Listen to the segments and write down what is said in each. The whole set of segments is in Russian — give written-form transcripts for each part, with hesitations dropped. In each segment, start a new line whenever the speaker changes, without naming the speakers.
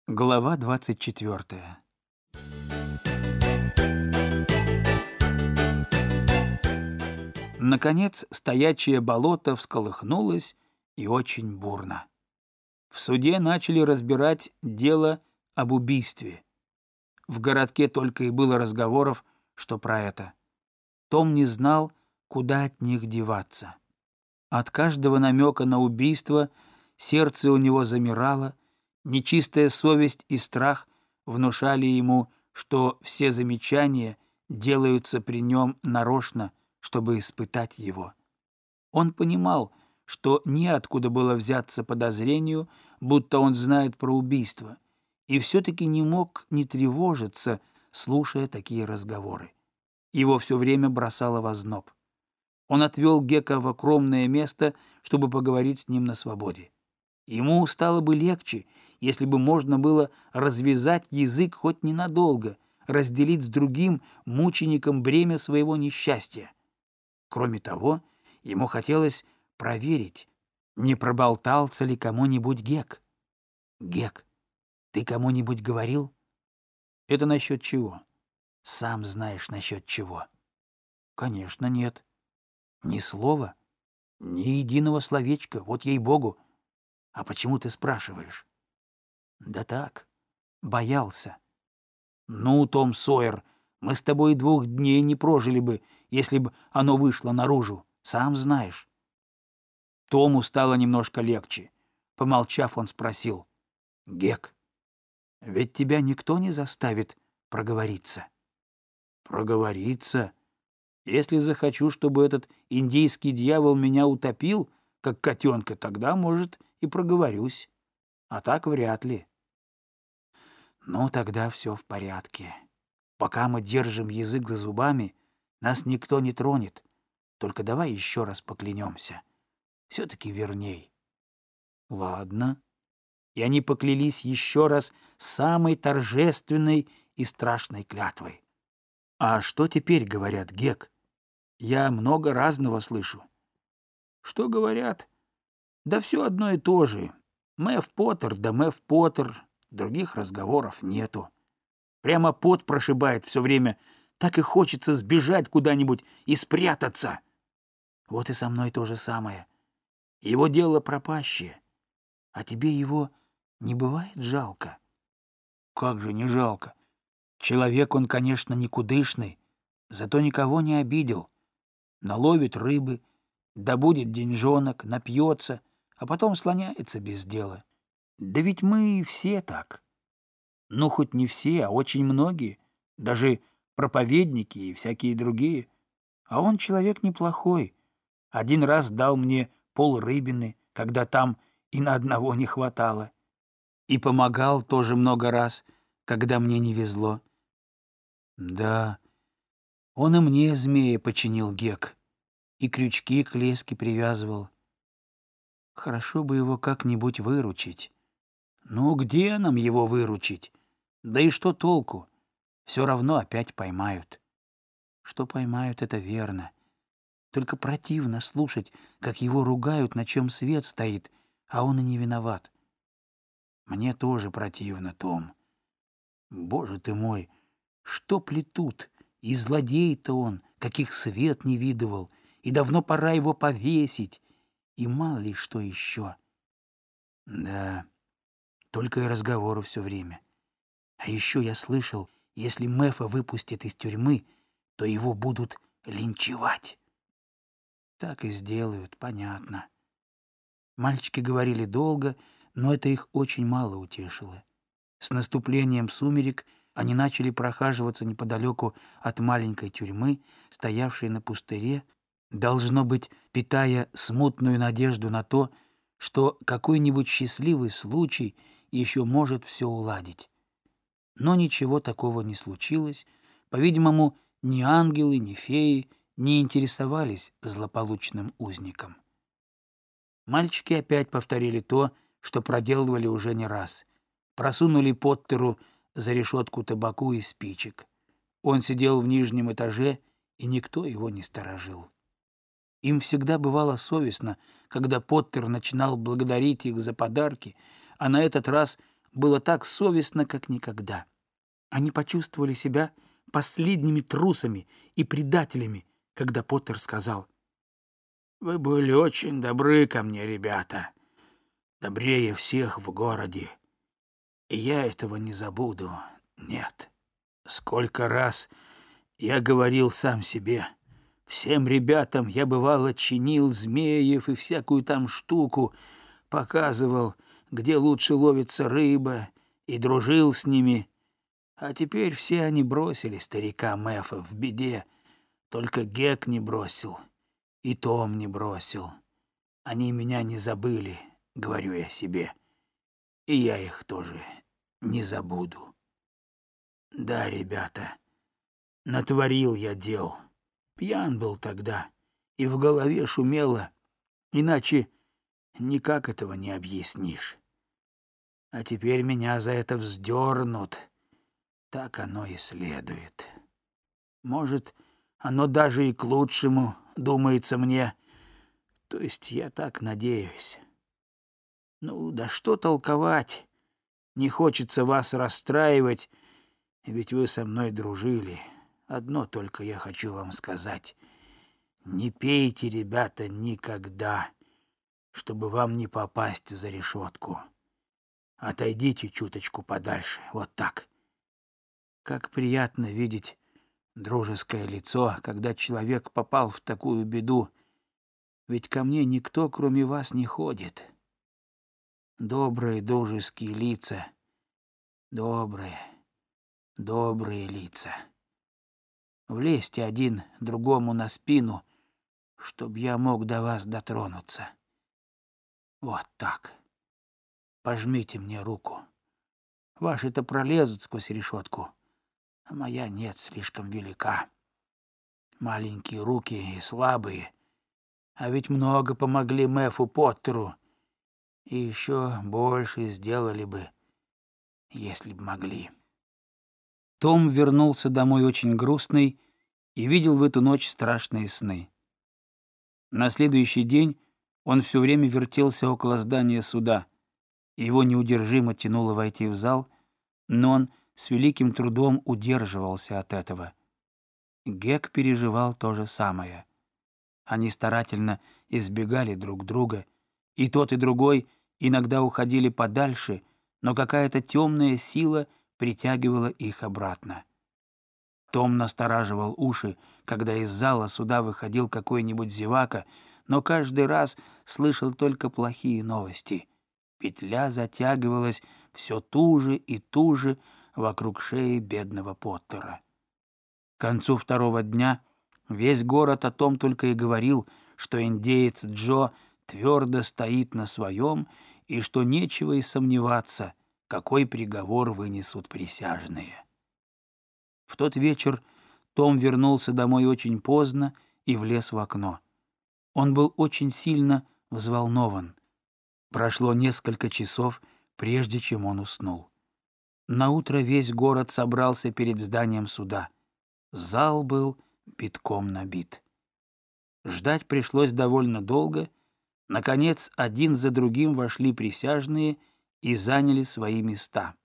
Глава 24. Наконец, стоячее болото всколыхнулось и очень бурно. В суде начали разбирать дело об убийстве. В городке только и было разговоров, что про это. Том не знал, куда от них деваться. От каждого намека на убийство сердце у него замирало, нечистая совесть и страх внушали ему, что все замечания делаются при нем нарочно, чтобы испытать его. Он понимал, что неоткуда было взяться подозрению, будто он знает про убийство, и все-таки не мог не тревожиться, слушая такие разговоры. Его все время бросало в озноб. Он отвел Гека в укромное место, чтобы поговорить с ним на свободе. Ему стало бы легче, если бы можно было развязать язык хоть ненадолго, разделить с другим мучеником бремя своего несчастья. Кроме того, ему хотелось проверить, не проболтался ли кому-нибудь Гек. «Гек, ты кому-нибудь говорил?» «Это насчет чего?» «Сам знаешь, насчет чего». «Конечно, нет». «Ни слова? Ни единого словечка, вот ей-богу. А почему ты спрашиваешь?» «Да так, боялся». «Ну, Том Сойер, мы с тобой 2 дней не прожили бы, если бы оно вышло наружу, сам знаешь». Тому стало немножко легче. Помолчав, он спросил: «Гек, ведь тебя никто не заставит проговориться?» «Проговориться? Если захочу, чтобы этот индийский дьявол меня утопил, как котенка, тогда, может, и проговорюсь. А так вряд ли». «Ну, тогда все в порядке. Пока мы держим язык за зубами, нас никто не тронет. Только давай еще раз поклянемся. Все-таки верней». «Ладно». И они поклялись еще раз самой торжественной и страшной клятвой. «А что теперь говорят, Гек? Я много разного слышу». «Что говорят? Да все одно и то же. Мэв Поттер да Мэв Поттер, других разговоров нету. Прямо пот прошибает все время, так и хочется сбежать куда-нибудь и спрятаться. Вот и со мной то же самое. Его дело пропащее. А тебе его не бывает жалко?» «Как же не жалко? Человек он, конечно, никудышный, зато никого не обидел. Наловит рыбы, добудет деньжонок, напьется, а потом слоняется без дела. Да ведь мы все так. Ну, хоть не все, а очень многие, даже проповедники и всякие другие. А он человек неплохой. Один раз дал мне полрыбины, когда там и на одного не хватало. И помогал тоже много раз, когда мне не везло. Да, он и мне змея починил, Гек, и крючки к леске привязывал. Хорошо бы его как-нибудь выручить. Ну, где нам его выручить? Да и что толку? Все равно опять поймают. Что поймают, это верно. Только противно слушать, как его ругают, на чем свет стоит, а он и не виноват. Мне тоже противно, Том. Боже ты мой, что плетут? И злодей-то он, каких свет не видывал, и давно пора его повесить, и мало ли что еще. Да, только и разговору все время. А еще я слышал, если Мэфа выпустят из тюрьмы, то его будут линчевать. Так и сделают, понятно. Мальчики говорили долго, но это их очень мало утешило. С наступлением сумерек они начали прохаживаться неподалеку от маленькой тюрьмы, стоявшей на пустыре, должно быть, питая смутную надежду на то, что какой-нибудь счастливый случай еще может все уладить. Но ничего такого не случилось. По-видимому, ни ангелы, ни феи не интересовались злополучным узником. Мальчики опять повторили то, что проделывали уже не раз. Просунули Поттеру за решетку табаку и спичек. Он сидел в нижнем этаже, и никто его не сторожил. Им всегда бывало совестно, когда Поттер начинал благодарить их за подарки, а на этот раз было так совестно, как никогда. Они почувствовали себя последними трусами и предателями, когда Поттер сказал: «Вы были очень добры ко мне, ребята, добрее всех в городе, и я этого не забуду, нет. Сколько раз я говорил сам себе, всем ребятам я, бывало, чинил змеев и всякую там штуку, показывал, где лучше ловится рыба, и дружил с ними. А теперь все они бросили старика Мэфа в беде, только Гек не бросил, и Том не бросил. Они меня не забыли, говорю я себе, и я их тоже не забуду. Да, ребята, натворил я дел. Пьян был тогда, и в голове шумело, иначе никак этого не объяснишь. А теперь меня за это вздернут. Так оно и следует. Может, оно даже и к лучшему, думается мне. То есть я так надеюсь. Ну, да что толковать? Не хочется вас расстраивать, ведь вы со мной дружили. Одно только я хочу вам сказать. Не пейте, ребята, никогда, чтобы вам не попасть за решетку. Отойдите чуточку подальше, вот так. Как приятно видеть дружеское лицо, когда человек попал в такую беду, ведь ко мне никто, кроме вас, не ходит. Добрые дружеские лица, добрые лица. Влезьте один другому на спину, чтоб я мог до вас дотронуться. Вот так. Пожмите мне руку. Ваши-то пролезут сквозь решетку, а моя нет, слишком велика. Маленькие руки и слабые, а ведь много помогли Мэфу Поттеру, и еще больше сделали бы, если б могли. Том вернулся домой очень грустный и видел в эту ночь страшные сны. На следующий день он все время вертелся около здания суда. Его неудержимо тянуло войти в зал, но он с великим трудом удерживался от этого. Гек переживал то же самое. Они старательно избегали друг друга, и тот, и другой иногда уходили подальше, но какая-то темная сила притягивала их обратно. Том настораживал уши, когда из зала суда выходил какой-нибудь зевака, но каждый раз слышал только плохие новости. Петля затягивалась все туже и туже вокруг шеи бедного Поттера. К концу второго дня весь город о том только и говорил, что индеец Джо твердо стоит на своем и что нечего и сомневаться, какой приговор вынесут присяжные. В тот вечер Том вернулся домой очень поздно и влез в окно. Он был очень сильно взволнован. Прошло несколько часов, прежде чем он уснул. Наутро весь город собрался перед зданием суда. Зал был битком набит. Ждать пришлось довольно долго. Наконец, один за другим вошли присяжные и заняли свои места.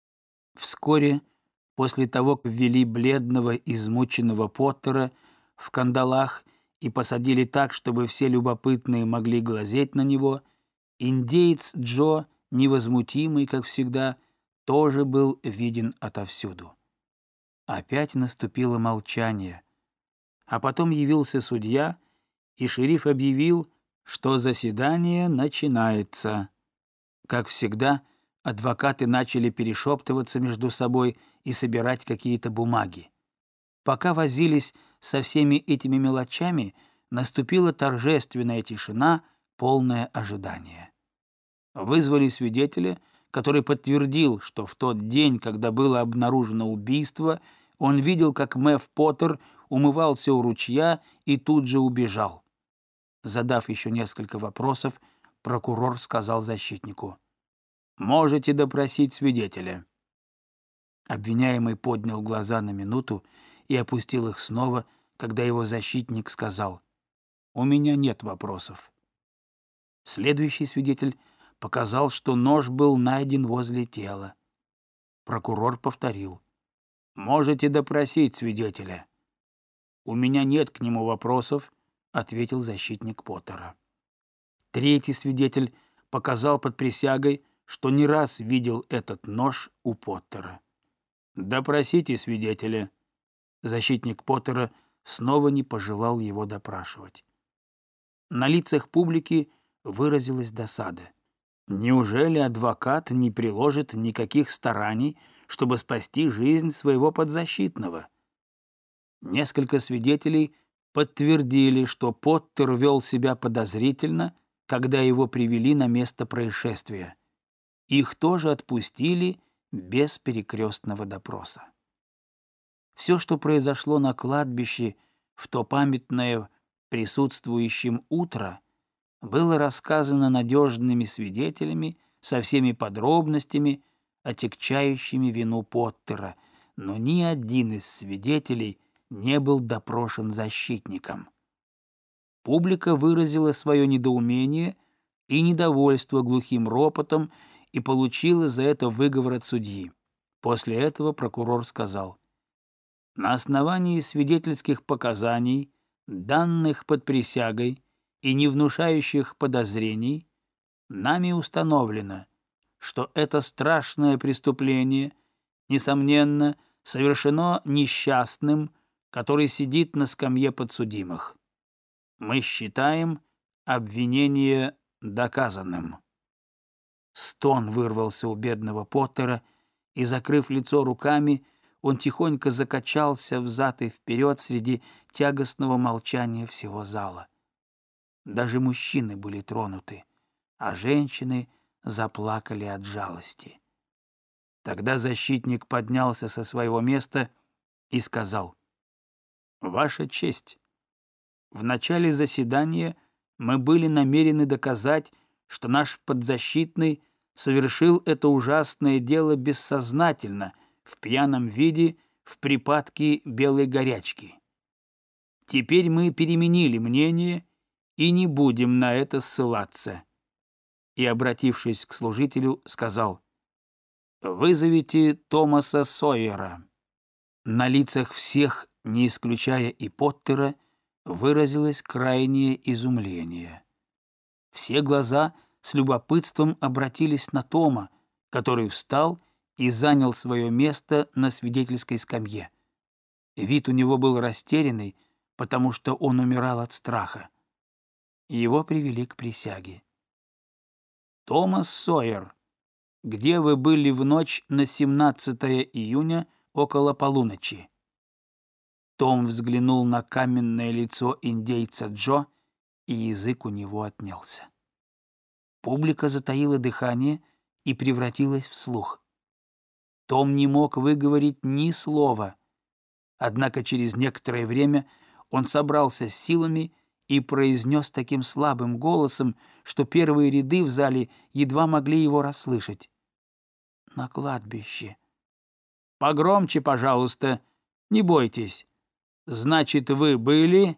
Вскоре после того, как ввели бледного, измученного Поттера в кандалах и посадили так, чтобы все любопытные могли глазеть на него, индеец Джо, невозмутимый, как всегда, тоже был виден отовсюду. Опять наступило молчание, а потом явился судья, и шериф объявил, что заседание начинается. Как всегда, адвокаты начали перешептываться между собой и собирать какие-то бумаги. Пока возились со всеми этими мелочами, наступила торжественная тишина, полное ожидание. Вызвали свидетеля, который подтвердил, что в тот день, когда было обнаружено убийство, он видел, как Мэф Поттер умывался у ручья и тут же убежал. Задав еще несколько вопросов, прокурор сказал защитнику: «Можете допросить свидетеля». Обвиняемый поднял глаза на минуту и опустил их снова, когда его защитник сказал: «У меня нет вопросов». Следующий свидетель показал, что нож был найден возле тела. Прокурор повторил: «Можете допросить свидетеля». «У меня нет к нему вопросов», — ответил защитник Поттера. Третий свидетель показал под присягой, что не раз видел этот нож у Поттера. «Допросите свидетеля». Защитник Поттера снова не пожелал его допрашивать. На лицах публики выразилась досада. Неужели адвокат не приложит никаких стараний, чтобы спасти жизнь своего подзащитного? Несколько свидетелей подтвердили, что Поттер вел себя подозрительно, когда его привели на место происшествия. Их тоже отпустили без перекрестного допроса. Все, что произошло на кладбище в то памятное присутствующим утро, было рассказано надежными свидетелями со всеми подробностями, отягчающими вину Поттера, но ни один из свидетелей не был допрошен защитником. Публика выразила свое недоумение и недовольство глухим ропотом и получила за это выговор от судьи. После этого прокурор сказал: «На основании свидетельских показаний, данных под присягой и не внушающих подозрений, нами установлено, что это страшное преступление, несомненно, совершено несчастным, который сидит на скамье подсудимых. Мы считаем обвинение доказанным». Стон вырвался у бедного Поттера, и, закрыв лицо руками, он тихонько закачался взад и вперед среди тягостного молчания всего зала. Даже мужчины были тронуты, а женщины заплакали от жалости. Тогда защитник поднялся со своего места и сказал: «Ваша честь, в начале заседания мы были намерены доказать, что наш подзащитный совершил это ужасное дело бессознательно, в пьяном виде, в припадке белой горячки. Теперь мы переменили мнение и не будем на это ссылаться». И, обратившись к служителю, сказал: «Вызовите Томаса Сойера». На лицах всех, не исключая и Поттера, выразилось крайнее изумление. Все глаза с любопытством обратились на Тома, который встал и занял свое место на свидетельской скамье. Вид у него был растерянный, потому что он умирал от страха. Его привели к присяге. «Томас Сойер, где вы были в ночь на 17 июня около полуночи?» Том взглянул на каменное лицо индейца Джо, и язык у него отнялся. Публика затаила дыхание и превратилась в слух. Том не мог выговорить ни слова. Однако через некоторое время он собрался с силами и произнес таким слабым голосом, что первые ряды в зале едва могли его расслышать: «На кладбище». «Погромче, пожалуйста, не бойтесь. Значит, вы были...»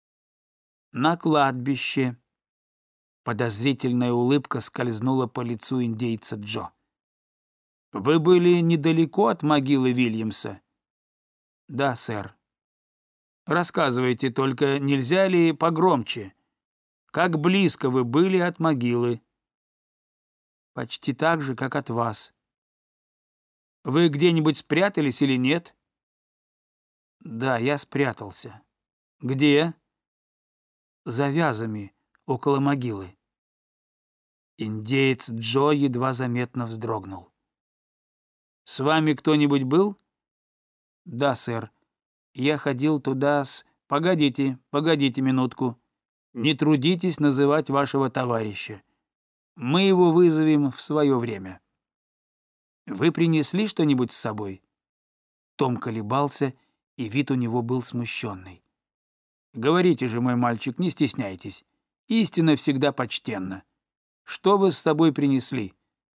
«На кладбище». Подозрительная улыбка скользнула по лицу индейца Джо. «Вы были недалеко от могилы Вильямса?» «Да, сэр». «Рассказывайте, только нельзя ли погромче? Как близко вы были от могилы?» «Почти так же, как от вас». «Вы где-нибудь спрятались или нет?» «Да, я спрятался». «Где?» «За вязами, около могилы». Индеец Джо едва заметно вздрогнул. «С вами кто-нибудь был?» «Да, сэр. Я ходил туда с...» «Погодите, погодите минутку. Не трудитесь называть вашего товарища. Мы его вызовем в свое время. Вы принесли что-нибудь с собой?» Том колебался, и вид у него был смущенный. «Говорите же, мой мальчик, не стесняйтесь. Истина всегда почтенна. Что вы с собой принесли?»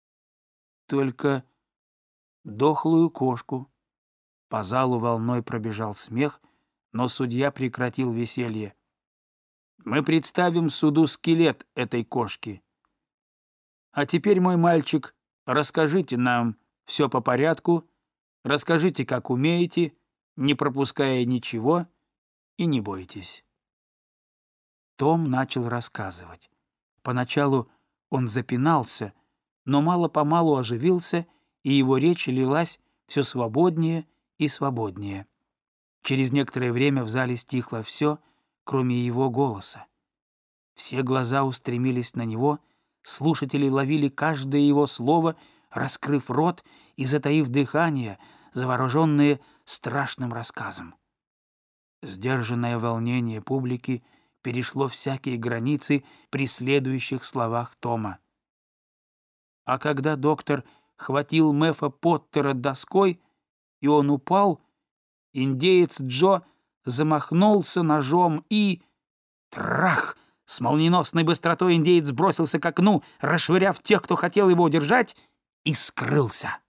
«Только дохлую кошку». По залу волной пробежал смех, но судья прекратил веселье. «Мы представим суду скелет этой кошки». А теперь, мой мальчик, расскажите нам все по порядку, расскажите, как умеете, не пропуская ничего, и не бойтесь». Том начал рассказывать. Поначалу он запинался, но мало-помалу оживился, и его речь лилась все свободнее и свободнее. Через некоторое время в зале стихло все, кроме его голоса. Все глаза устремились на него, слушатели ловили каждое его слово, раскрыв рот и затаив дыхание, завороженные страшным рассказом. Сдержанное волнение публики перешло всякие границы при следующих словах Тома. А когда доктор хватил Мэфа Поттера доской, и он упал, индеец Джо замахнулся ножом и... Трах! С молниеносной быстротой индеец бросился к окну, расшвыряв тех, кто хотел его удержать, и скрылся.